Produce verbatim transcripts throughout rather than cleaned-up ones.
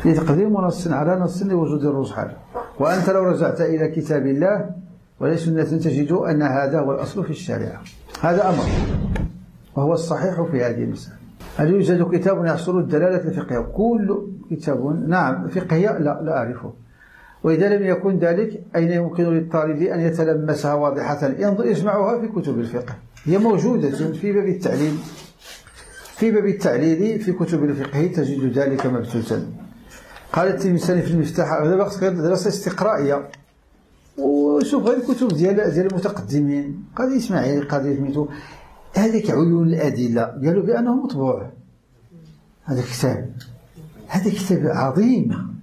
لتقديم نص على نص لوجود الرجحان. وأنت لو رجعت إلى كتاب الله ولسنة تجد أن هذا هو الأصل في الشريعة. هذا أمر وهو الصحيح في هذه المسألة. هل يوجد كتاب يحصل الدلالة الفقهية؟ كل كتاب نعم فقهية لا لا أعرفه. وإذا لم يكن ذلك أين يمكن للطالب أن يتلمسها واضحة؟ يجمعها في كتب الفقه، هي موجودة في باب التعليل في باب التعليل في كتب الفقه تجد ذلك مبثوثا. قال التلمساني في المفتاح هذا بقى غير دراسة استقرائية، وشوف غير الكتب ديال ديال المتقدمين، قاضي إسماعيل قاضي سميتو هذيك عيون الأدلة قالوا بأنه مطبوع. هذا كتاب هذا كتاب عظيم.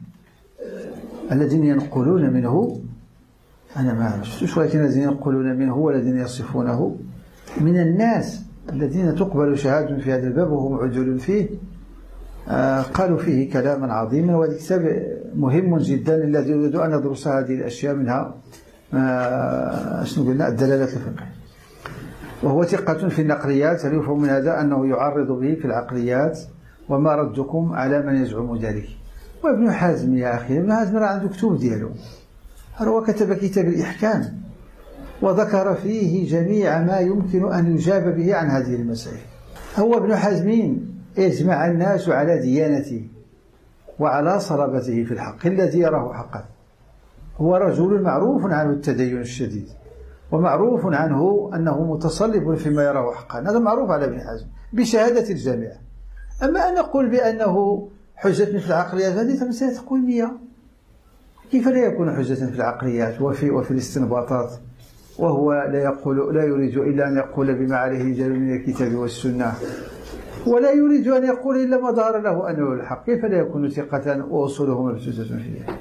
الذين ينقلون منه أنا ما عرفتش، ولكن الذين ينقلون منه والذين يصفونه من الناس الذين تقبل شهادة في هذا الباب وهم عدول فيه، آه قالوا فيه كلاما عظيما. وهذا الكتاب مهم جدا للذي يريد أن يدرس هذه الأشياء، منها آه شنو قلنا الدلالة الفقهية. وهو ثقة في النقليات. هل يفهم من هذا أنه يعرض به في العقليات؟ وما ردكم على من يزعم ذلك؟ وابن حزم يا أخي، ابن حزم راه عنده كتب ديالو، هو كتب كتاب الإحكام وذكر فيه جميع ما يمكن أن يجاب به عن هذه المسائل. هو ابن حزم يجمع الناس على ديانته وعلى صلابته في الحق الذي يراه حقا. هو رجل معروف عنه التدين الشديد، ومعروف عنه أنه متصلب فيما يراه حقا، هذا معروف على ابن حزم بشهادة الجميع. أما أن نقول بأنه حجة في العقليات هذه مسألة تقويمية. كيف لا يكون حجة في العقليات وفي وفي الاستنباطات وهو لا يقول لا يريد إلا أن يقول بما عليه دليل من الكتاب والسنة، ولا يريد أن يقول إلا ما ظهر له أنه الحق؟ كيف لا يكون ثقة وأصوله مبثوثة فيه؟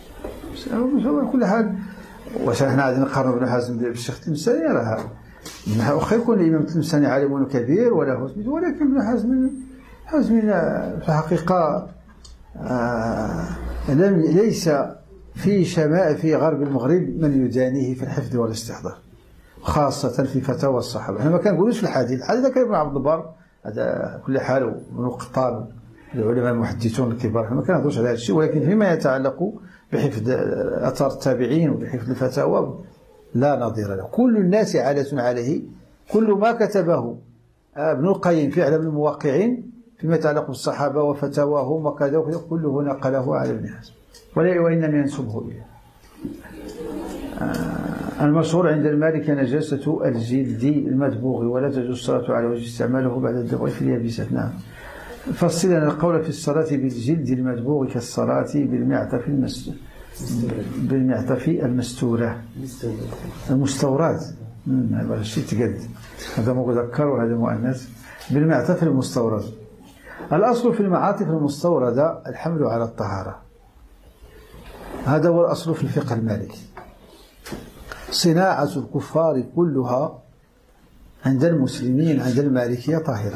على كل حال، واش احنا غادي نقارنوا ابن حزم بالشيخ التلمساني؟ راه واخا يكون الإمام التلمساني عالم كبير وله سميت، ولكن ابن حزم حزم في الحقيقة آه لم ليس في شمال في غرب المغرب من يدانيه في الحفظ والاستحضار، خاصة في فتاوى الصحابة. احنا ما كنقولوش في الحديث، الحديث كان ابن عبد البر هذا كل حال، وابن قطان العلماء المحدثون الكبار، احنا ما كنهضروش على هذا الشيء. ولكن فيما يتعلق بحفظ أثر التابعين وبحفظ الفتاوى لا نظير له. كل الناس عالة عليه، كل ما كتبه ابن القيم في إعلام الموقعين فيما يتعلق بالصحابة وفتاواهم وكذا وكذا كله نقله على ابن حزم وإنما ينسبه إليه. آه المشهور عند المالك نجاسة الجلد المدبوغ ولا تجوز الصلاة على وجه استعماله بعد الدبغ في اليابسات. نعم. فصل لنا القول في الصلاة بالجلد المدبوغ كالصلاة بالمعطف المستورة بالمعطف المستورة المستورات. هذا الشيء تقد، هذا مذكر وهذا مؤنث. بالمعطف المستورد. الأصل في المعاطف المستوردة الحمل على الطهارة، هذا هو الأصل في الفقه المالكي. صناعة الكفار كلها عند المسلمين عند المالكية طاهرة،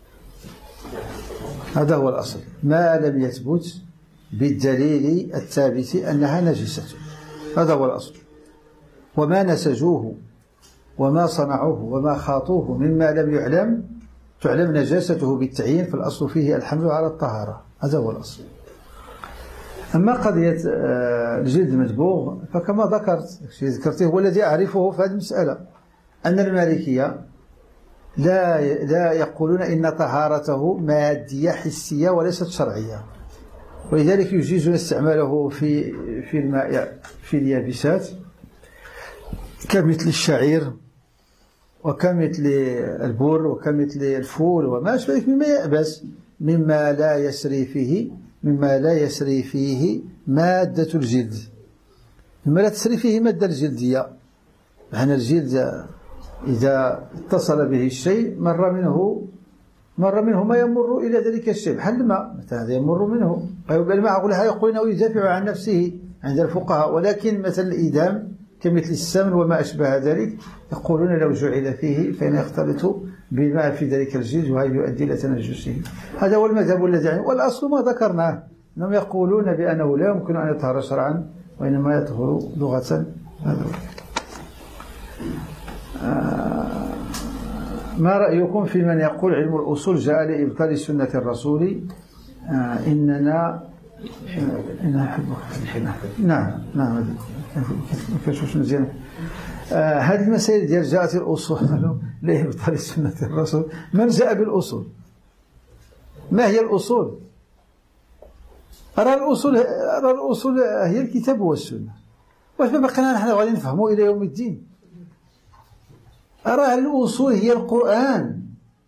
هذا هو الأصل، ما لم يثبت بالدليل الثابت أنها نجسة، هذا هو الأصل. وما نسجوه وما صنعوه وما خاطوه مما لم يعلم تعلم نجاسته بالتعيين، فالأصل فيه الحمل على الطهارة، هذا هو الأصل. أما قضية الجلد المدبوغ فكما ذكرت ذكرته هو الذي أعرفه في هذه المسألة، أن المالكية لا لا يقولون إن طهارته مادية حسية وليست شرعية، ولذلك يجيزون استعماله في في الماء في اليابسات كمثل الشعير وكمثل البر وكمثل الفول وما أشبه ذلك مما يأبس، مما لا يسري فيه مما لا يسري فيه مادة الجلد، مما لا تسري فيه مادة الجلدية. يعني الجلد إذا اتصل به الشيء مر منه مر منه ما يمر إلى ذلك الشيء، بحال الماء مثلا هذا يمر منه. الماء يقول إنه يدافع عن نفسه عند الفقهاء، ولكن مثل الإيدام كمثل السمن وما أشبه ذلك يقولون لو جعل فيه فإن يختلط بالماء في ذلك الجلد وهذا يؤدي إلى تنجسه. هذا هو المذهب الذي يعني، والأصل ما ذكرناه أنهم يقولون بأنه لا يمكن أن يطهر شرعا وإنما يطهر لغة. هذا آه ما رأيكم في من يقول علم الأصول جاء لإبطال سنة الرسول؟ آه إننا أنا أحبك. نعم نعم ما كنشوفش مزيان. آه هذه المسائل ديال جاءت الأصول لإبطال سنة الرسول، من جاء بالأصول؟ ما هي الأصول؟ أرى الأصول أرى الأصول هي الكتاب والسنة. واش ما بقينا نحن غادي نفهموا إلى يوم الدين؟ أرى الأصول هي القرآن.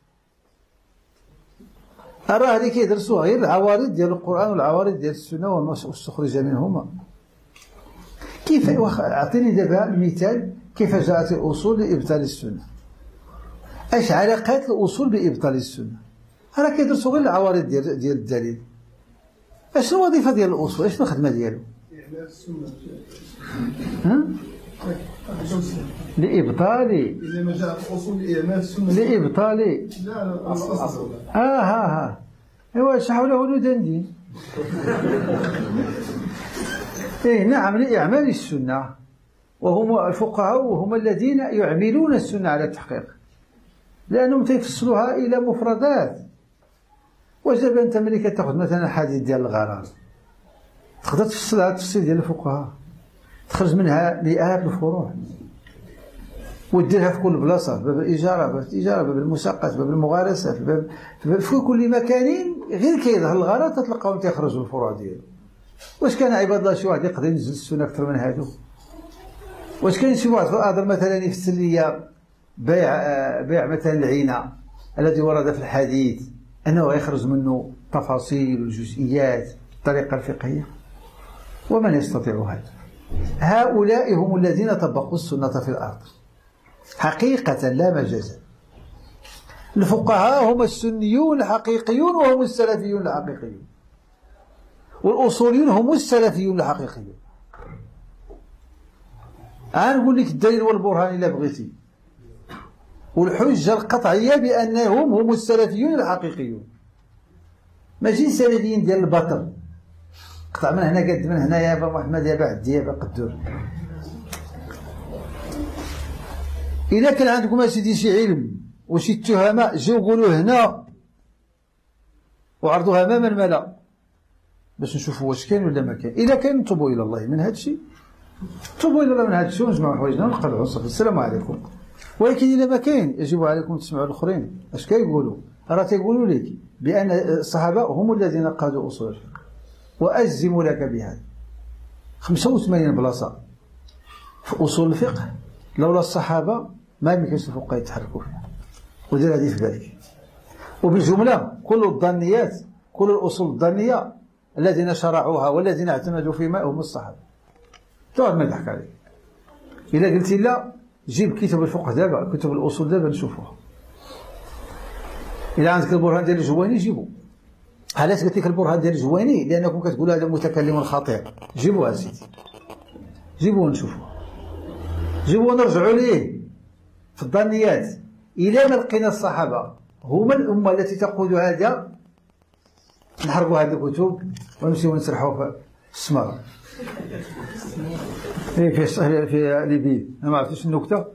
أراه اللي كيدرسوها غير العوارض ديال القرآن والعوارض ديال السنة واستخرج منهما. كيف أعطيني دابا مثال كيف جاءت الأصول لإبطال السنة؟ اش علاقات الأصول بإبطال السنة؟ راه كيدرسوا غير العوارض ديال ديال الدليل. اشنو الوظيفة ديال الأصول؟ اشنو الخدمة ديالو؟ ها؟ لإبطال إنما جاءت الأصول لإعمال السنة لإبطال لا الأصل. آه ها ها إيوا شحوله ندندين. إيه نعم لإعمال السنة، وهم الفقهاء وهم الذين يعملون السنة على التحقيق، لأنهم تيفصلوها إلى مفردات. واش دابا أنت ملي كتاخذ مثلا حديث ديال الغرض تقدر تفصلها التفصيل ديال الفقهاء، تخرج منها مئات الفروع وديرها في كل بلاصة، باب الإجارة، باب التجارة، باب المساقات، باب المغارسات، باب في كل مكان غير كيظهر الغرض تتلقاهم تيخرجوا الفروع ديالو. واش كان عباد الله شي واحد يقدر ينزل السنة أكثر من هادو؟ واش كاين شي واحد في الأرض مثلا يفسر لي بيع بيع مثلا العينة الذي ورد في الحديث أنه يخرج منه تفاصيل والجزئيات بالطريقة الفقهية؟ ومن يستطيع هذا؟ هؤلاء هم الذين طبقوا السنة في الأرض حقيقة لا مجازا. الفقهاء هم السنيون الحقيقيون وهم السلفيون الحقيقيون، والأصوليون هم السلفيون الحقيقيون. أنا نقول لك الدليل والبرهان إلا بغيتي، والحجة القطعية بأنهم هم السلفيون الحقيقيون، ماشي السلفيين ديال البطل. قطع من هنا قد من هنا يا با محمد يا با عدي يا با قدور. إذا كان عندكم أسيدي شي علم وشي تهمة جيو قولوا هنا وعرضوها أمام الملأ باش نشوفوا واش كاين ولا ما كاين. إذا كان نتوبوا إلى الله من هذا الشيء، توبوا إلى الله من هذا الشيء ونجمعوا حوايجنا ونقلعوا الصف. السلام عليكم. ولكن إذا ما كاين يجب عليكم تسمعوا الآخرين اش كيقولوا. راه تيقولوا لك بأن الصحابة هم الذين قادوا أصول الفقه، وأجزم لك بهذا. خمسة وثمانين بلاصة في أصول الفقه لولا الصحابة ما يمكنش الفقهاء يتحركوا فيها، ودير هذه في بالك. وبالجملة كل الظنيات كل الأصول الظنية الذين شرعوها والذين اعتمدوا فيما هم الصحابة. تقعد ما يضحك عليك. إذا قلتي لا جيب كتب الفقه دابا، كتب الأصول دابا نشوفوها. إذا عندك البرهان ديال الجويني جيبو. علاش قلت لك البرهان ديال الجويني؟ لأنكم كتقولوا هذا متكلم خطير. جيبوها سيدي، جيبوه نشوفوه، جيبوه نرجعوا ليه في الظنيات. إلى ما لقينا الصحابة هما الأمة التي تقود هذا، نحرقوا هذه الكتب ونمشيو نسرحوا في السمارة. إيه في في ليبيا، أنا ما عرفتش النكتة.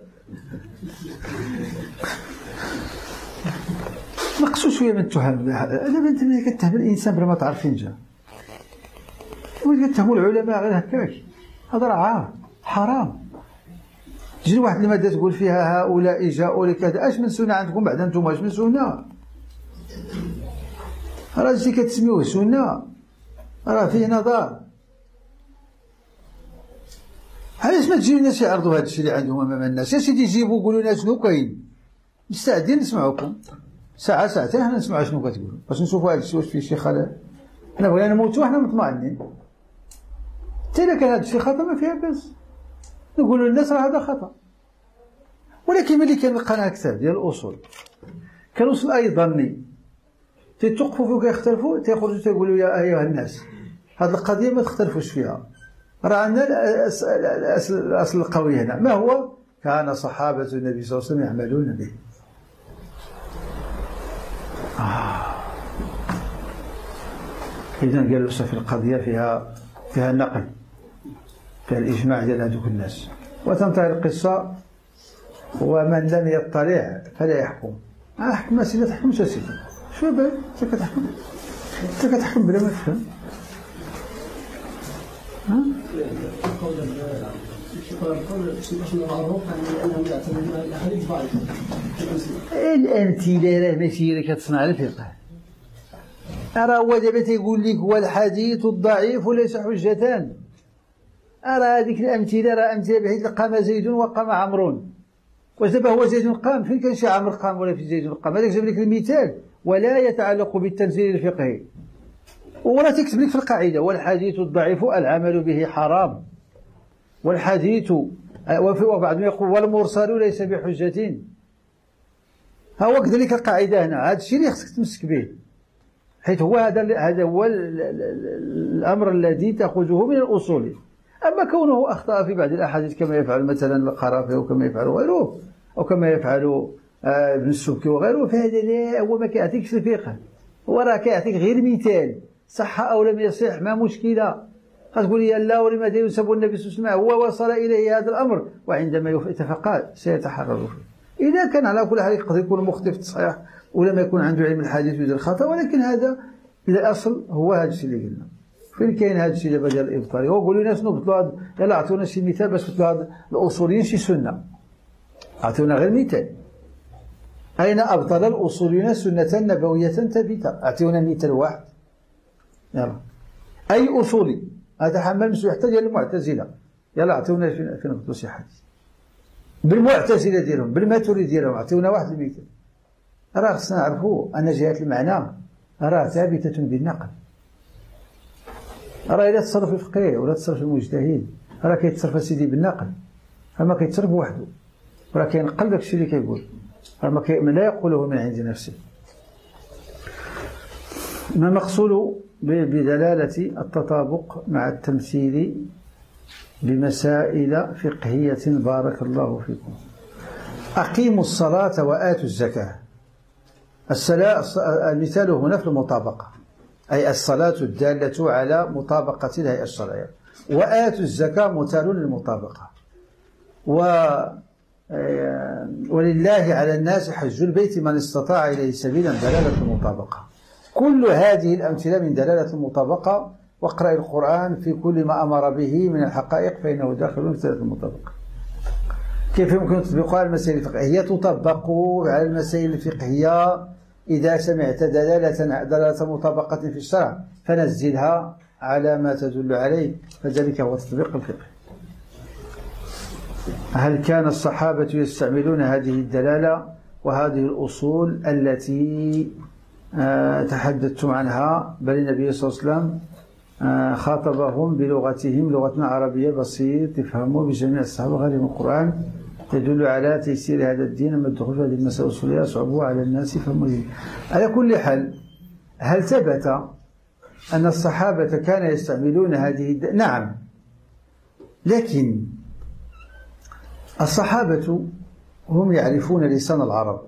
نقصوا شوية من التهم. أنا بنت ملي كتهم الإنسان بلا ما تعرف فين جا، ملي كتهموا العلماء غير هكاك، هذا راه عار حرام. تجي واحد المادة تقول فيها هؤلاء جاءوا لكذا، اش من سنة عندكم بعد انتم؟ اش من سنة؟ راه شي كتسميوه سنة راه فيه نظر. علاش ما تجيو الناس يعرضوا هذا الشيء اللي عندهم امام الناس؟ يا سيدي جيبوا قولوا لنا شنو كاين، مستعدين نسمعوكم ساعة ساعتين حنا نسمعوا شنو كتقولوا باش نشوفوا هذا الشيء واش فيه شي خلل. حنا بغينا نموتوا حنا مطمئنين، حتى إلا كان هذا الشيء خطأ ما فيها باس نقولوا للناس راه هذا خطأ. ولكن ملي كنلقى كتاب ديال الأصول كنوصل أي ظني تيتوقفوا فيه وكيختلفوا، تيخرجوا تيقولوا يا أيها الناس هذه القضية ما تختلفوش فيها، راه عندنا الأصل القوي هنا. ما هو؟ كان صحابة النبي صلى الله عليه وسلم يعملون به. آه. إذن قالوا في القضية فيها فيها النقل، فيها الإجماع ديال هذوك الناس. وتنتهي القصة ومن لم يطلع فلا يحكم. أحكم سيدي، تحكمش سيدي، شو بال؟ أنت كتحكم، أنت كتحكم بلا ما تفهم. الأمثلة ماشي اللي كتصنع الفقه. أرى هو دابا تيقول لك والحديث الضعيف ليس حجتان. أرى هذيك الأمثلة راه أمثلة بحيث قام زيد وقام عمرو. واش دابا هو زيد قام؟ فين كان شي عمرو قام ولا في زيد قام؟ هذاك جاب لك المثال ولا يتعلق بالتنزيل الفقهي. ولا تكتب لك في القاعدة والحديث الضعيف العمل به حرام. والحديث وبعضهم يقول والمرسل ليس بحجة. ها هو كذلك القاعدة هنا، هذا الشيء اللي خصك تمسك به، حيث هو هذا هذا هو الأمر الذي تأخذه من الأصول. أما كونه أخطأ في بعض الأحاديث كما يفعل مثلا القرافي وكما يفعل غيره أو كما يفعل ابن السبكي وغيره، فهذا لا هو ما كيعطيكش الفقه، هو راه كيعطيك غير مثال، صح أو لم يصح ما مشكلة. تقول لي لا ولماذا ينسب النبي صلى الله عليه وسلم هو وصل إليه هذا الأمر، وعندما يتفقه سيتحرر فيه. إذا كان على كل حال يقدر يكون مخطئ في التصحيح ولما يكون عنده علم الحديث يوجد الخطأ، ولكن هذا الأصل هو هذا الشيء اللي قلنا. فين كاين هذا الشيء دابا ديال الإبطال؟ هو قولوا لنا شنو بدلوا هذا، يلاه عطونا شي مثال باش بدلوا هذا الأصوليين شي سنة، عطونا غير مثال. أين أبطل الأصوليون سنة نبوية ثابتة؟ أعطونا مثال واحد. يلا أي أصولي هذا حمل مسؤول حتى ديال المعتزلة، يلا عطونا فين فين غدوا شي حديث بالمعتزلة ديالهم بالماتوريدية ديالهم، عطونا واحد المثال. راه خصنا نعرفوا أن جهة المعنى راه ثابتة بالنقل. راه إلا تصرف الفقيه ولا تصرف المجتهد راه كيتصرف سيدي بالنقل، فما كيتصرف وحده، راه كينقل داك الشيء اللي كيقول، راه ما كي... لا يقوله من عند نفسه. ما المقصود بدلالة التطابق مع التمثيل بمسائل فقهية؟ بارك الله فيكم. أقيموا الصلاة وآتوا الزكاة. الصلاة المثال هنا في المطابقة، أي الصلاة الدالة على مطابقة الهيئة الشرعية، وآتوا الزكاة مثال للمطابقة. و ولله على الناس حج البيت من استطاع إليه سبيلا، دلالة المطابقة. كل هذه الأمثلة من دلالة المطابقة. واقرأ القرآن في كل ما أمر به من الحقائق فإنه داخل في دلالة المطابقة. كيف يمكن تطبيقها على المسائل الفقهية؟ تطبق على المسائل الفقهية إذا سمعت دلالة دلالة مطابقة في الشرع فنزلها على ما تدل عليه، فذلك هو تطبيق الفقه. هل كان الصحابة يستعملون هذه الدلالة وهذه الأصول التي آه تحدثتم عنها؟ بل النبي صلى الله عليه وسلم آه خاطبهم بلغتهم، لغة عربية بسيط يفهموا بجميع الصحابة، غير القرآن يدل على تيسير هذا الدين. أما الدخول في هذه المسائل الأصولية صعبوا على الناس فهموا. على كل حال، هل ثبت أن الصحابة كانوا يستعملون هذه الد... نعم، لكن الصحابة هم يعرفون لسان العرب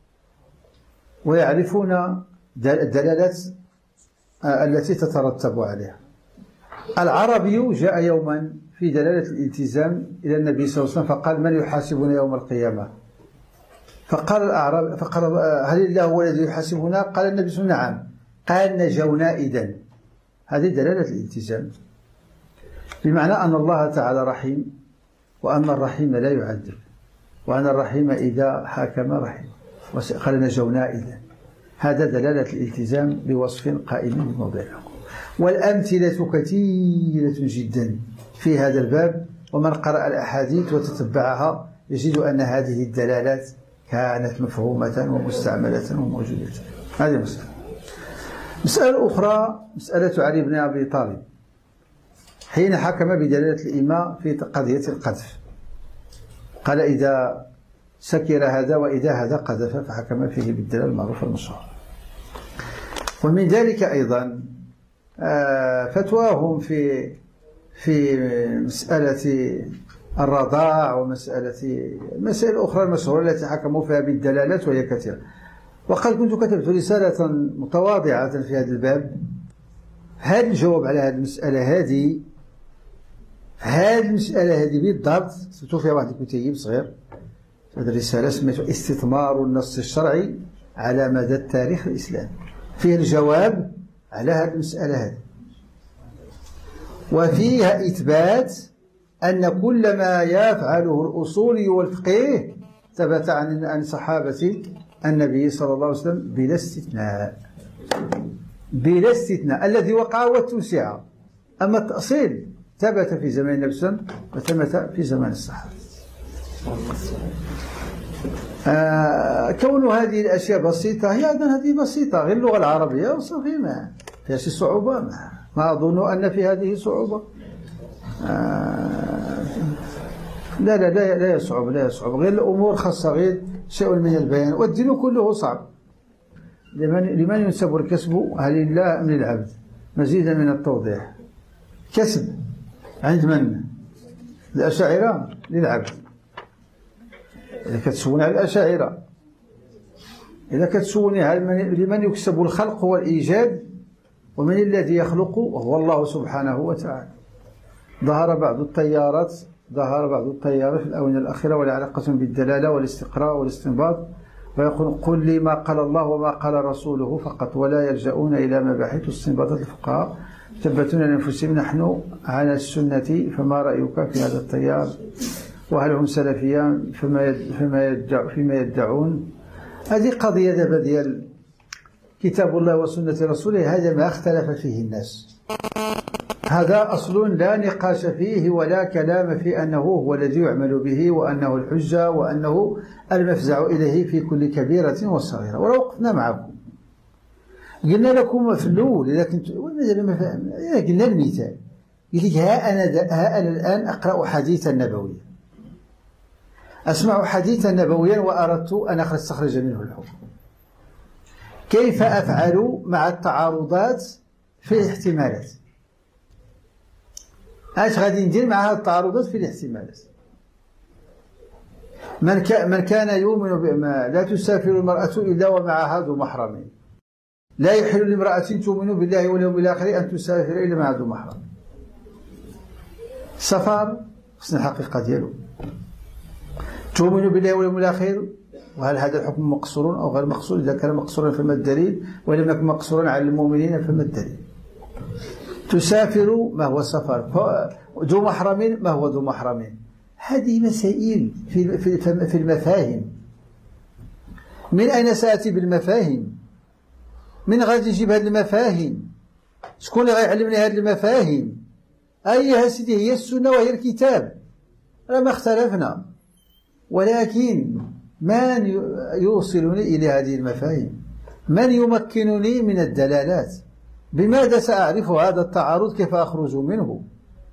ويعرفون الدلالات التي تترتب عليها. العربي جاء يوما في دلالة الالتزام إلى النبي صلى الله عليه وسلم فقال: من يحاسبنا يوم القيامة؟ فقال الأعراب فقال: هل الله هو الذي يحاسبنا؟ قال النبي صلى الله عليه وسلم: نعم. قال: نجونا إذن. هذه دلالة الالتزام، بمعنى أن الله تعالى رحيم، وأن الرحيم لا يعذب، وأن الرحيم إذا حاكم رحيم. قال: نجونا إذن. هذا دلالة الالتزام بوصف قائم بموضع الحكم. والأمثلة كثيرة جدا في هذا الباب، ومن قرأ الأحاديث وتتبعها يجد أن هذه الدلالات كانت مفهومة ومستعملة وموجودة. هذه مسألة. مسألة أخرى مسألة علي بن أبي طالب حين حكم بدلالة الإماء في قضية القذف، قال: إذا سكر هذا وإذا هذا قذف، فحكم فيه بالدلالة المعروفة المشهورة. ومن ذلك أيضا فتواهم في في مسألة الرضاع ومسألة مسائل أخرى المشهورة التي حكموا فيها بالدلالات وهي كثيرة. وقد كنت كتبت رسالة متواضعة في هذا الباب. هذا الجواب على هذه المسألة هذه هذه المسألة هذه بالضبط سميتو فيها واحد الكتيب صغير. هذه الرسالة سميتها استثمار النص الشرعي على مدى التاريخ الإسلامي، فيه الجواب على هذه المسألة هذه. وفيها إثبات أن كل ما يفعله الأصولي والفقيه ثبت عن عن صحابة النبي صلى الله عليه وسلم بلا استثناء، بلا استثناء. الذي وقع هو التوسعة، أما التأصيل ثبت في زمان النبي صلى الله عليه وسلم وثبت في زمان الصحابة. آه كون هذه الأشياء بسيطة، هي أيضا هذه بسيطة، غير اللغة العربية وصافي، ما فيها شي صعوبة، ما, ما أظن أن في هذه صعوبة. آه لا لا لا لا يصعب لا يصعب غير الأمور خاصة غير شيء من البيان، والدين كله صعب. لمن لمن ينسب الكسب؟ هل لله أم للعبد؟ مزيدا من التوضيح. كسب عند من؟ الأشاعرة للعبد. إذا كتسولني على الأشاعرة، إذا كتسولني هل لمن يكسب الخلق والإيجاد، ومن الذي يخلق؟ وهو الله سبحانه وتعالى. ظهر بعض التيارات ظهر بعض التيارات في الآونة الأخيرة ولا علاقة بالدلالة والاستقراء والاستنباط، ويقول قل لي ما قال الله وما قال رسوله فقط، ولا يلجؤون إلى مباحث استنباطات الفقهاء، يثبتون لأنفسهم نحن على السنة، فما رأيك في هذا التيار؟ وهل هم سلفيان فيما فيما يدع فيما يدعون؟ هذه قضية دابا ديال كتاب الله وسنة رسوله، هذا ما اختلف فيه الناس، هذا أصل لا نقاش فيه ولا كلام في أنه هو الذي يعمل به، وأنه الحجة، وأنه المفزع إليه في كل كبيرة وصغيرة. ولو وقفنا معكم قلنا لكم في الأول، إذا كنت قلنا المثال، قلت لك ها أنا ها أنا الآن أقرأ حديثا نبويا، أسمع حديثا نبويا وأردت أن أستخرج منه الحكم، كيف أفعل مع التعارضات في الاحتمالات؟ اش غادي ندير مع هذه التعارضات في الاحتمالات؟ من, كا من كان يؤمن بما لا تسافر المرأة إلا ومعها ذو محرم، لا يحل لامرأة تؤمن بالله واليوم الآخر أن تسافر إلا مع ذو محرم. السفر خصنا الحقيقة ديالو، تؤمن بالله واليوم الآخر، وهل هذا الحكم مقصور أو غير مقصور؟ إذا كان مقصورا فما الدليل؟ ولم يكن مقصورا على المؤمنين فما الدليل؟ تسافر ما هو سفر؟ ذو محرم ما هو ذو محرم؟ هذه مسائل في في المفاهيم. من أين سآتي بالمفاهيم؟ من غادي نجيب هذه المفاهيم؟ شكون اللي غيعلمني هذه المفاهيم؟ أيها سيدي هي السنة وهي الكتاب، لا ما اختلفنا، ولكن من يوصلني إلى هذه المفاهيم؟ من يمكنني من الدلالات؟ بماذا سأعرف هذا التعارض؟ كيف أخرج منه؟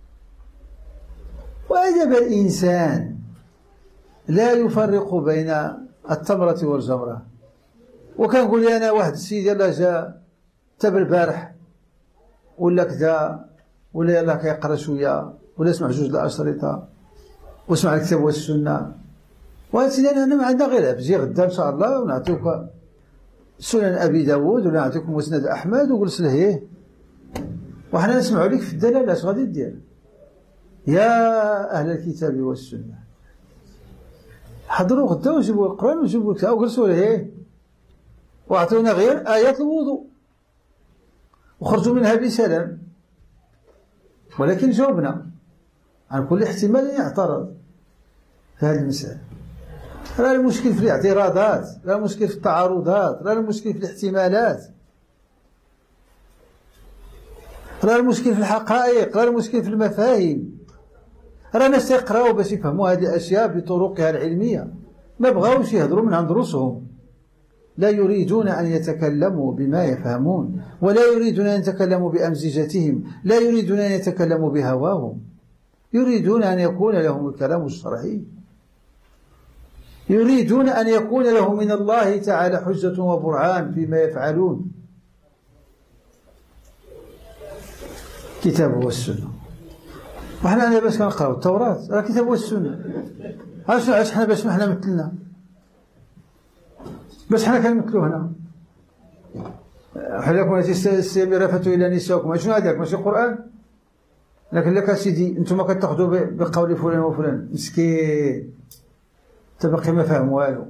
وأدب الإنسان لا يفرق بين التمرة والجمرة. وكنقول لي أنا واحد السيد يلاه جا تاب البارح ولا كذا، ولا يلاه كيقرا شوية، ولا يسمع جوج الأشرطة ويسمع الكتاب والسنة، وهذا سيدي أنا ما عندنا غير بجي غدا إن شاء الله ونعطيوك سنن أبي داود ولا نعطيكم مسند أحمد وجلس لهيه، وحنا نسمعوا لك في الدلالة. اش غادي دير يا أهل الكتاب والسنة؟ حضروا غدا وجيبوا القرآن وجيبوا الكتاب وجلسوا لهيه وأعطونا غير آيات الوضوء وخرجوا منها بسلام، ولكن جاوبنا عن كل احتمال يعترض في هذه المسألة. لا المشكل في الاعتراضات، لا المشكل في التعارضات، لا المشكل في الاحتمالات، لا المشكل في الحقائق، لا المشكل في المفاهيم. راه الناس يقراو باش يفهموا هذه الأشياء بطرقها العلمية، ما بغاوش يهضروا من عند رؤوسهم، لا يريدون أن يتكلموا بما يفهمون، ولا يريدون أن يتكلموا بأمزجتهم، لا يريدون أن يتكلموا بهواهم، يريدون أن يكون لهم الكلام الشرعي، يريدون أن يكون لهم من الله تعالى حجة وبرهان فيما يفعلون. كتاب والسنة، وحنا أنا باش كنقراو التوراة راه كتاب والسنة. علاش علاش حنا باش حنا مثلنا باش حنا كنمثلو هنا؟ حلكم السيم رفثوا إلى نسائكم، شنو هذاك؟ ماشي قرآن؟ لكن لك سيدي انتم كتاخذوا بقول فلان وفلان، مسكين تبقي ما فهم والو.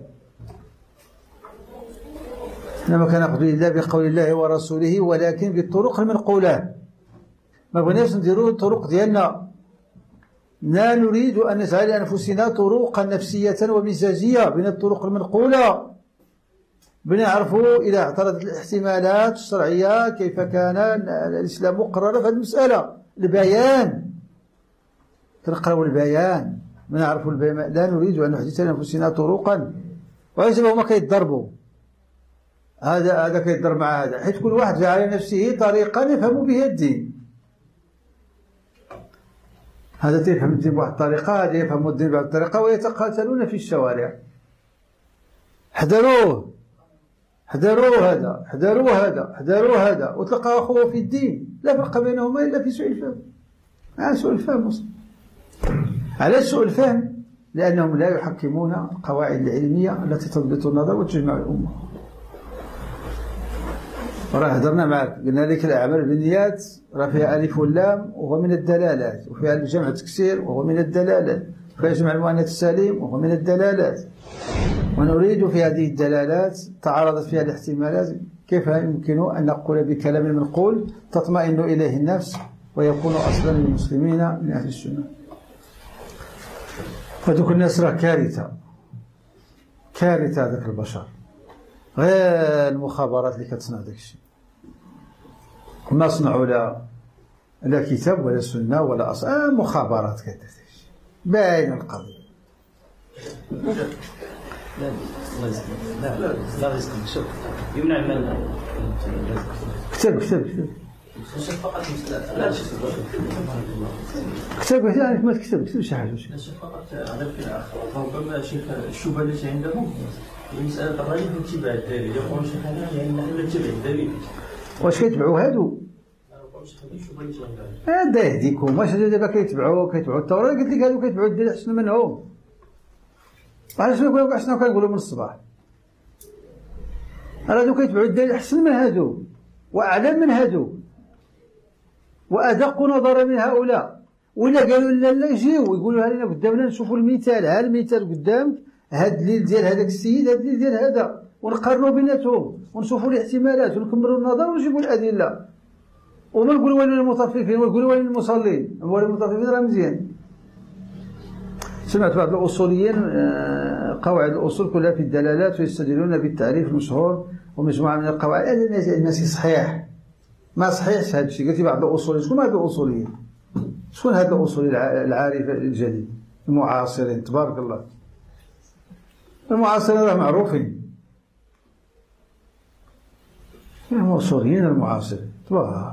حنا ما كناخذوا إلا بقول الله ورسوله، ولكن بالطرق المنقولة، ما بغيناش نديرو الطرق ديالنا، لا نريد أن نجعل لأنفسنا طرقا نفسية ومزاجية من الطرق المنقولة، بنعرفوا إذا اعترضت الاحتمالات الشرعية كيف كان الإسلام مقرر في هذه المسألة. البيان، تنقرأوا البيان، بنعرفوا البيان. لا نريد أن نحدث لأنفسنا طرقا، وعجب هما كيتضربوا، هذا هذا كيتضرب مع هذا، حيث كل واحد جعل نفسه طريقا يفهم به الدين. هذا يفهم الدين بواحد الطريقة، هذا يفهم الدين بواحد الطريقة، ويتقاتلون في الشوارع. حذروه حذروا هذا، حذروا هذا، حذروا هذا، وتلقى أخوه في الدين لا فرق بينهما إلا في سوء الفهم. آه سوء الفهم وصل. على سوء الفهم لأنهم لا يحكمون القواعد العلمية التي تضبط النظر وتجمع الأمة. وراه هضرنا معك قلنا لك الأعمال بالنيات راه فيها ألف واللام وهو من الدلالات، وفيها الجمع التكسير وهو من الدلالات، وفيها جمع المؤنث السليم وهو من الدلالات. ونريد في هذه الدلالات تعارضت فيها الاحتمالات كيف يمكن أن نقول بكلام منقول تطمئن إليه النفس ويكون أصلا للمسلمين من أهل السنة. فذوك الناس راه كارثة، كارثة هذاك البشر، غير المخابرات اللي كتصنع داك الشيء. ما صنعوا لا لا كتاب ولا سنة ولا أصل، آه مخابرات كذا داك الشيء باين القضية. لا لا لا لا يسكن شوف يمنع من كتاب كتاب كتاب فقط لا شيء كتاب يعني ما تكتب كتب شي حاجة لا شيء فقط غير في الآخر. ربما شيخ الشبهة التي عندهم هي مسألة الرأي في اتباع الدليل، يقولون شيخ هذا يعني نحن نتبع الدليل. واش كيتبعوا هادو؟ هذا يهديكم، واش دابا كيتبعوا كيتبعوا التوراة؟ قلت لك هادو كيتبعوا الدليل أحسن منهم. علاش شنو شنو كنقولوا من الصباح؟ هادو كيتبعوا الدليل أحسن من هادو وأعلم من هادو وأدق نظرا من هؤلاء. وإلا قالوا لا لا يجيو ويقولوا ها لنا قدامنا نشوفوا المثال، ها المثال قدامك، هاد الدليل ديال هذاك السيد، هاد الدليل ديال هذا، ونقارنوا بيناتهم ونشوفوا الاحتمالات ونكملوا النظر ونجيبوا الأدلة. وما نقولوا ويل للمطففين ونقولوا ويل للمصلين، ويل للمطففين راه مزيان. سمعت بعض الأصوليين قواعد الأصول كلها في الدلالات ويستدلون بالتعريف المشهور ومجموعة من القواعد. هذا الناس صحيح ما صحيحش هذا الشيء. قلت بعض الأصوليين، شكون هذا الأصوليين؟ شكون هذا الأصولي العارف الجديد المعاصرين؟ تبارك الله المعاصرين راه معروفين، الأصوليين المعاصرين تبارك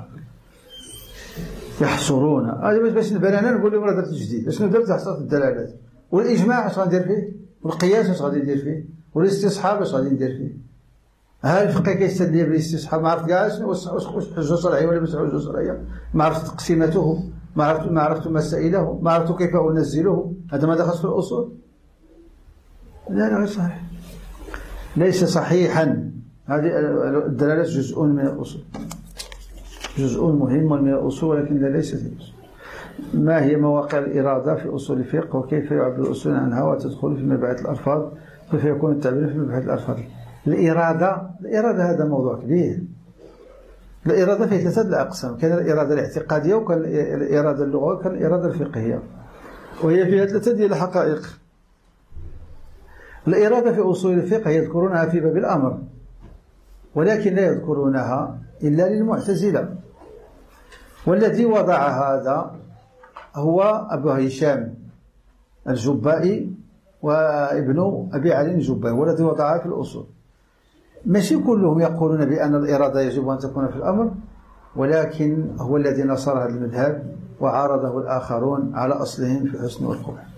يحصرون. هذا باش نبان انا نقول لهم راه درت جديد. شنو درت؟ حصرت الدلالات. والاجماع اش غندير فيه؟ والقياس اش غادي ندير فيه؟ والاستصحاب اش غادي ندير فيه؟ ها الفقيه كيستدل بالاستصحاب، ما عرفت كاع شنو واش حجه شرعيه ولا ماشي حجه شرعيه، ما عرفت تقسيمته، ما عرفت ما عرفت مسائله، ما عرفت كيف انزله. هذا ما دخلش في الاصول. لا لا غير صحيح، ليس صحيحا. هذه الدلالات جزء من الاصول، جزء مهم من الأصول ولكن لا ليس في الأصول. ما هي مواقع الإرادة في أصول الفقه وكيف يعبر الأصول عنها وتدخل في مبعث الألفاظ كيف يكون التعبير في مبعث الألفاظ؟ الإرادة الإرادة هذا موضوع كبير. الإرادة فيه ثلاثة الأقسام، كان الإرادة الاعتقادية وكان الإرادة اللغوية وكان الإرادة الفقهية، وهي فيها ثلاثة ديال الحقائق. الإرادة في أصول الفقه يذكرونها في باب الأمر ولكن لا يذكرونها إلا للمعتزلة، والذي وضع هذا هو أبو هشام الجبائي وابن أبي علي الجبائي، والذي وضعها في الأصول. ماشي كلهم يقولون بأن الإرادة يجب أن تكون في الأمر، ولكن هو الذي نصر هذا المذهب وعارضه الآخرون على أصلهم في الحسن والقبح.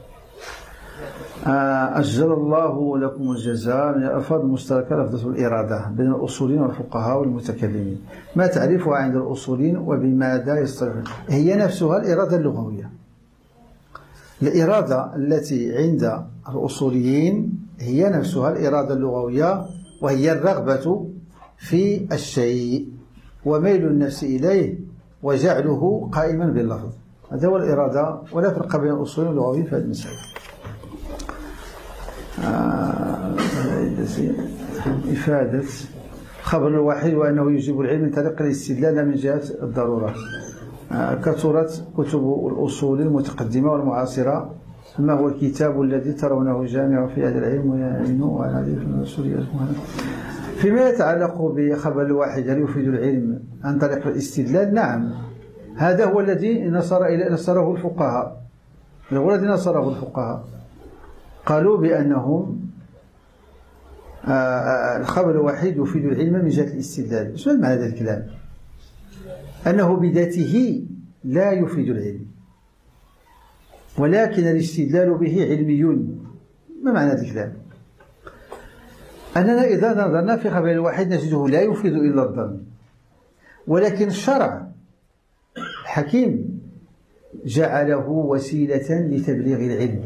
أجزل الله لكم الجزاء من الألفاظ المشتركة لفظة الإرادة بين الأصوليين والفقهاء والمتكلمين. ما تعرفها عند الأصوليين وبماذا يصطلحون؟ هي نفسها الإرادة اللغوية. الإرادة التي عند الأصوليين هي نفسها الإرادة اللغوية، وهي الرغبة في الشيء وميل النفس إليه وجعله قائما باللفظ. هذا هو الإرادة، ولا فرق بين الأصوليين واللغويين في هذه المسألة. آه إفادة خبر الواحد وأنه يجيب العلم من طريق الاستدلال من جهة الضرورة. كثرت كتب الأصول المتقدمة والمعاصرة، ما هو الكتاب الذي ترونه جامع في هذا العلم ويعين وعن هذه الأصول؟ فيما يتعلق بخبر الواحد هل يفيد العلم عن طريق الاستدلال؟ نعم، هذا هو الذي نصر إلى نصره الفقهاء، هو الذي نصره الفقهاء، قالوا بأنهم الخبر الواحد يفيد العلم من جهة الاستدلال. شو معنى هذا الكلام؟ أنه بذاته لا يفيد العلم، ولكن الاستدلال به علمي. ما معنى هذا الكلام؟ أننا إذا نظرنا في خبر الواحد نجده لا يفيد إلا الظن، ولكن الشرع الحكيم جعله وسيلة لتبليغ العلم،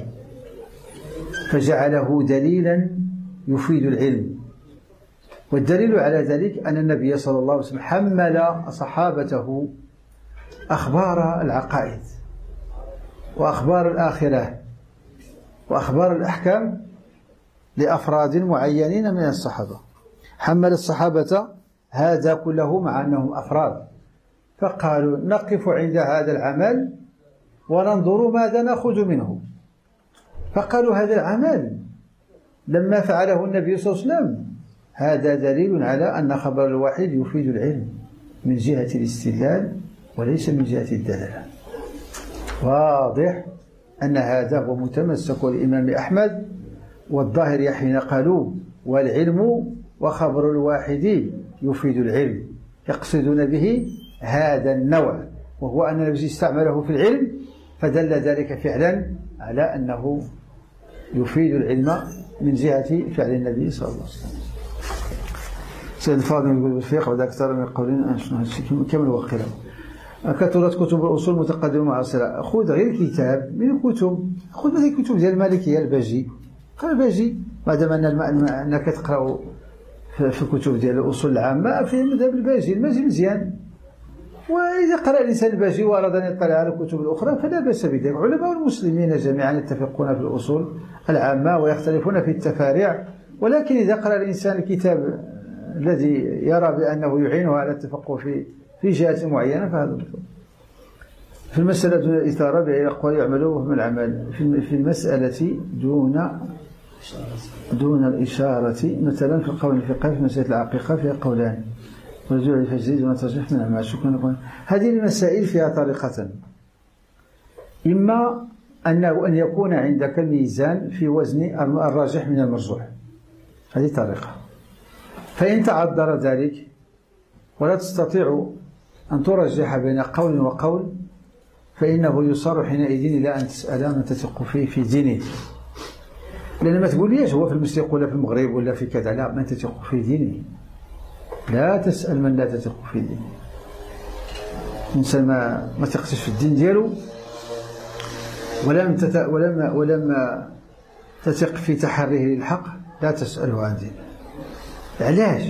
فجعله دليلا يفيد العلم. والدليل على ذلك أن النبي صلى الله عليه وسلم حمل صحابته أخبار العقائد وأخبار الآخرة وأخبار الأحكام لأفراد معينين من الصحابة، حمل الصحابة هذا كله مع أنهم أفراد، فقالوا نقف عند هذا العمل وننظر ماذا نأخذ منه. فقالوا هذا العمل لما فعله النبي صلى الله عليه وسلم هذا دليل على أن خبر الواحد يفيد العلم من جهة الاستدلال وليس من جهة الدلالة. واضح أن هذا هو متمسك الإمام أحمد والظاهر حين قالوا والعلم وخبر الواحد يفيد العلم، يقصدون به هذا النوع، وهو أن الذي استعمله في العلم فدل ذلك فعلا على أنه يفيد العلم من جهة فعل النبي صلى الله عليه وسلم. سيد الفاضل يقول بالفقه وذا أكثر من قولين كم الوقيلة. كثرت كتب الأصول المتقدمة والمعاصرة. خذ غير كتاب من الكتب، خذ مثل الكتب ديال المالكية الباجي، قال الباجي ما دام أنك تقرأ في الكتب ديال الأصول العامة في مذهب الباجي، الباجي مزيان. وإذا قرأ الإنسان الباجي وأراد أن يطلع على الكتب الأخرى فلا بأس بذلك. علماء المسلمين جميعا يتفقون في الأصول العامة ويختلفون في التفاريع، ولكن إذا قرأ الإنسان الكتاب الذي يرى بأنه يعينه على التفقه في في جهة معينة فهذا مطلوب. في المسألة دون الإثارة بأي أقوال يعملوا وهم العمل. في المسألة دون دون الإشارة، مثلا في القول الفقهي في مسألة العقيقة فيها قولان، ورجوع الفجر دون ترجيح من العمل. شكرا. هذه المسائل فيها طريقة، إما أنه أن يكون عندك الميزان في وزن الراجح من المرجوح، هذه طريقة. فإن تعذر ذلك ولا تستطيع أن ترجح بين قول وقول فإنه يصار حينئذ إلى أن تسأل من تثق فيه في دينه، لأن ما تقوليش هو في المشرق ولا في المغرب ولا في كذا، لا، من تثق في دينه. لا تسأل من لا تثق في دينه. الإنسان ما ما تثقش في الدين ديالو ولم تت... ولم ولم تثق في تحريه للحق لا تسأله عن دينه. علاش؟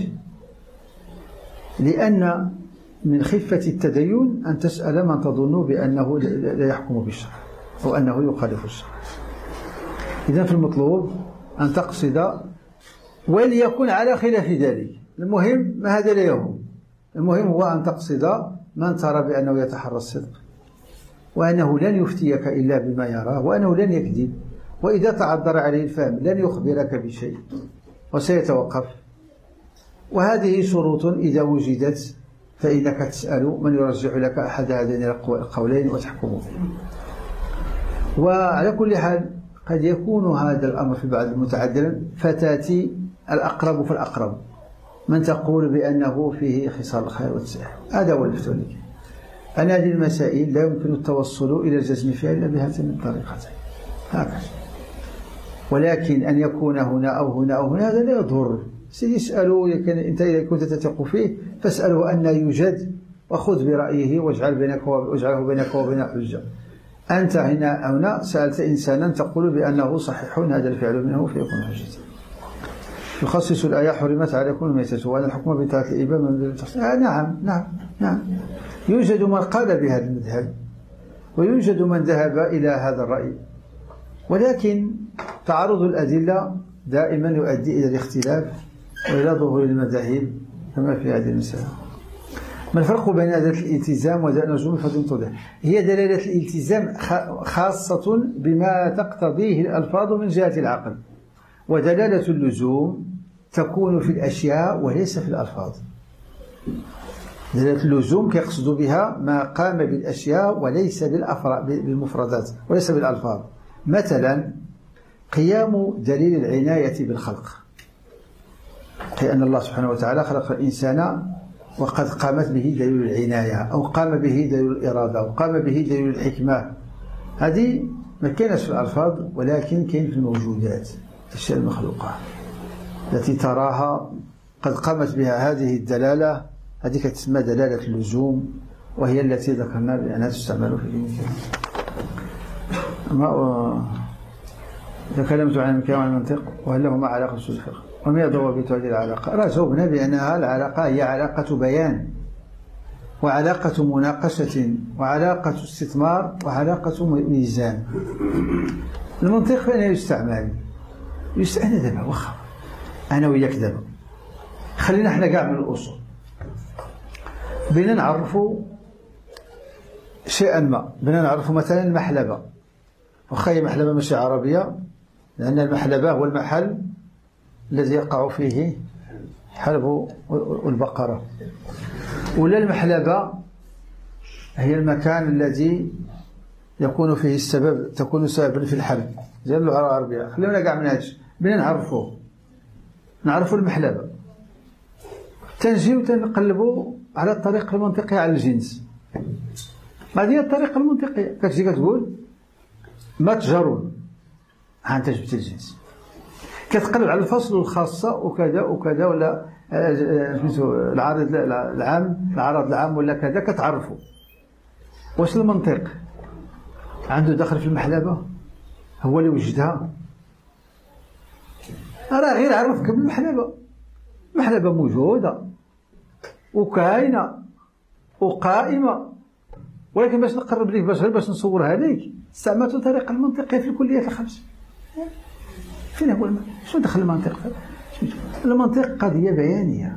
لأن من خفة التدين أن تسأل من تظن بأنه لا يحكم بالشرع أو أنه يخالف الشرع. إذن في المطلوب أن تقصد وليكن على خلاف ذلك. المهم ما هذا لا يهم، المهم هو أن تقصد من ترى بأنه يتحرى الصدق وأنه لن يفتيك إلا بما يراه وأنه لن يكذب، وإذا تعذر عليه الفهم لن يخبرك بشيء وسيتوقف. وهذه شروط إذا وجدت فإنك تسأل من يرجح لك أحد هذين القولين وتحكم به. وعلى كل حال قد يكون هذا الأمر في بعض المتعدلا، فتاتي الأقرب فالأقرب من تقول بأنه فيه خصال الخير والتساهل، هذا هو الفتوى. أن هذه المسائل لا يمكن التوصل إلى الجزم فيها إلا بهاتين الطريقتين هكذا. ولكن أن يكون هنا أو هنا أو هنا هذا لا يضر. سيسألوا أنت إذا كنت تثق فيه فاسأله أن يوجد وخذ برأيه واجعل بينك واجعله بينك وبين حجة. أنت هنا أو هنا سألت إنسانا تقول بأنه صحيح هذا الفعل منه فيكون حجة. يخصص الآية حرمت عليكم الميتة وأن الحكم بطاعة الإباء من آه نعم نعم نعم يوجد من قال بهذا المذهب ويوجد من ذهب إلى هذا الرأي، ولكن تعارض الأدلة دائما يؤدي إلى الاختلاف وإلى ظهور المذاهب كما في هذه المسألة. ما الفرق بين دلالة الالتزام ودلالة النجوم بفضل توضيح؟ هي دلالة الالتزام خاصة بما تقتضيه الألفاظ من جهة العقل، ودلالة اللزوم تكون في الأشياء وليس في الألفاظ. دلالة اللزوم كيقصد بها ما قام بالأشياء وليس بالمفردات وليس بالألفاظ. مثلا قيام دليل العناية بالخلق، لأن الله سبحانه وتعالى خلق الإنسان وقد قامت به دليل العناية، أو قام به دليل الإرادة، أو قام به دليل الحكمة. هذه ما كانت في الألفاظ ولكن كاين في الموجودات، الأشياء المخلوقة التي تراها قد قامت بها هذه الدلالة، هذه تسمى دلالة اللزوم، وهي التي ذكرنا بأنها تستعمل في الدين الكريم. تكلمت عن الكلام عن المنطق وهل لهما علاقة بأصول الفقه، وما ضوابط هذه العلاقة؟ رجعنا بأنها العلاقة هي علاقة بيان، وعلاقة مناقشة، وعلاقة استثمار، وعلاقة ميزان. المنطق فين يستعمل؟ يستعمل دابا، واخا أنا وياك دابا خلينا احنا كاع من الأصول، بينا نعرفوا شيئا ما، بينا نعرفوا مثلا المحلبة، واخا هي محلبة ماشي عربية، لأن المحلبة هو المحل الذي يقع فيه حلب البقرة، ولا المحلبة هي المكان الذي يكون فيه السبب، تكون سببا في الحلب، زي اللغة العربية. خلينا كاع من هادشي بينا نعرفوه، نعرفوا المحلبة، تنجيو تنقلبوا على الطريقة المنطقية على الجنس. هذه هي الطريقة المنطقية، كتجي كتقول متجر، ها أنت جبت الجنس، كتقلب على الفصل والخاصة وكذا وكذا، ولا سميتو العارض العام، العرض العام ولا كذا، كتعرفوا. واش المنطق عنده دخل في المحلبة؟ هو اللي وجدها؟ راه غير عرفك بالمحلبة، المحلبة موجودة وكاينة وقائمة، ولكن باش نقرب ليك، باش غير باش نصورها ليك، استعملت الطريقة المنطقية في الكليات الخمس. فين هو المنطق؟ شنو دخل المنطق؟ المنطق قضية بيانية،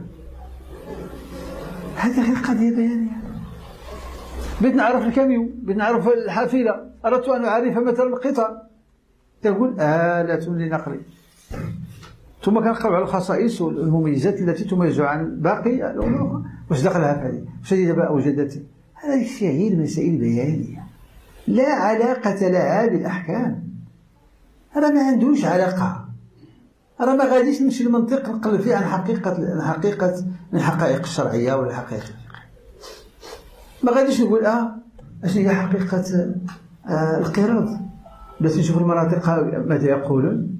هذه غير قضية بيانية. بغيت نعرف الكاميو، بغيت نعرف الحافلة، أردت أن أعرف مثلا القطار، تقول آلة لنقل، ثم كنقرب على الخصائص والمميزات التي تميز عن باقي الأمور. واش دخلها في هذه؟ واش هي دابا أوجدت؟ هذا شيء مسائل بيانية لا علاقة لها بالأحكام، راه ما عندوش علاقة، راه ما غاديش نمشي المنطق نقلب فيه عن حقيقة حقيقة من الحقائق الشرعية ولا الحقائق الفقهية. ما غاديش نقول اه اش هي حقيقة آه القراض، باش نشوف المناطق ماذا يقولون،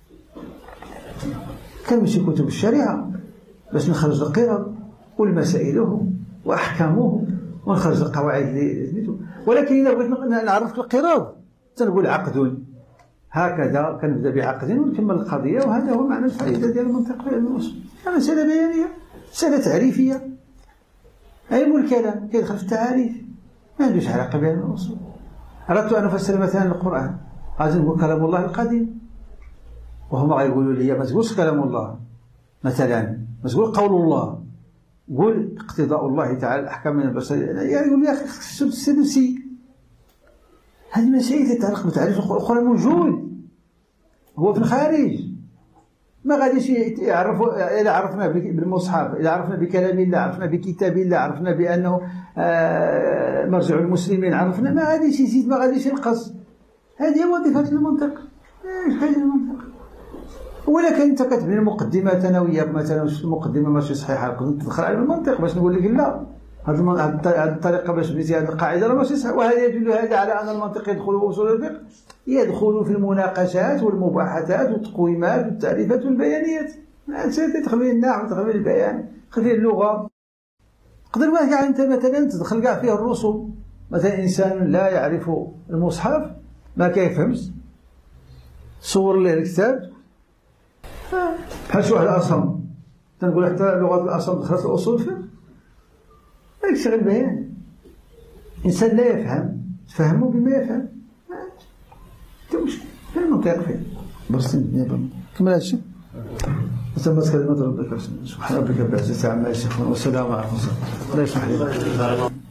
كنمشي كتب الشريعة باش نخرج القراض والمسائله وأحكامه ونخرج القواعد اللي، ولكن إذا بغيت نعرف القراض تنقول عقد هكذا، كنبدا بعقد ونكمل القضيه، وهذا هو معنى الفائده ديال المنطق في علم الاصول. هذا مساله بيانيه، مساله تعريفيه. علم الكلام كيدخل في التعاريف، ما عندوش علاقه بعلم الاصول. اردت ان افسر مثلا القران، غادي نقول كلام الله القديم، وهما غايقولوا لي ما تقولش كلام الله مثلا، ما تقول قول الله، قول اقتضاء الله تعالى الاحكام من البشر، يعني يقول لي يا اخي السدسي. هذه مسائل تتعلق بتعريف القرآن، موجود هو في الخارج، ما غاديش يعرفوا. إذا عرفنا بالمصحف، إذا عرفنا بكلام الله، عرفنا بكتاب الله، عرفنا بأنه مرجع المسلمين، عرفنا، ما غاديش يزيد، ما غاديش ينقص. هذه وظيفة المنطق. ايش حاجة المنطق؟ ولكن انت كتبني مقدمات انا وياك مثلا، المقدمه ماشي صحيحه، كنت تدخل على المنطق باش نقول لك لا، هذه الطريقه باش بنيتي هذه القاعده راه ماشي صحيح. وهذا يدل هذا على ان المنطق يدخل في اصول الفقه، يدخل في المناقشات والمباحثات والتقويمات والتعريفات والبيانيات. تدخل فيه النحو، تدخل فيه البيان، تدخل فيه اللغه. تقدر ما كاع انت مثلا تدخل كاع فيه الرسوم، مثلا انسان لا يعرف المصحف ما كيفهمش، صور له الكتاب بحال شي واحد اصم، تنقول حتى لغه الاصم دخلت الاصول الفقه، هذاك شي غير بيان. انسان لا يفهم تفهمه بما يفهم، ما مشكل، المنطق فيه برسم كمل هادشي. وتمت كلمة ربك. سبحان ربك رب العزة عما يصفون وسلام على المرسلين. الله يسمح لي.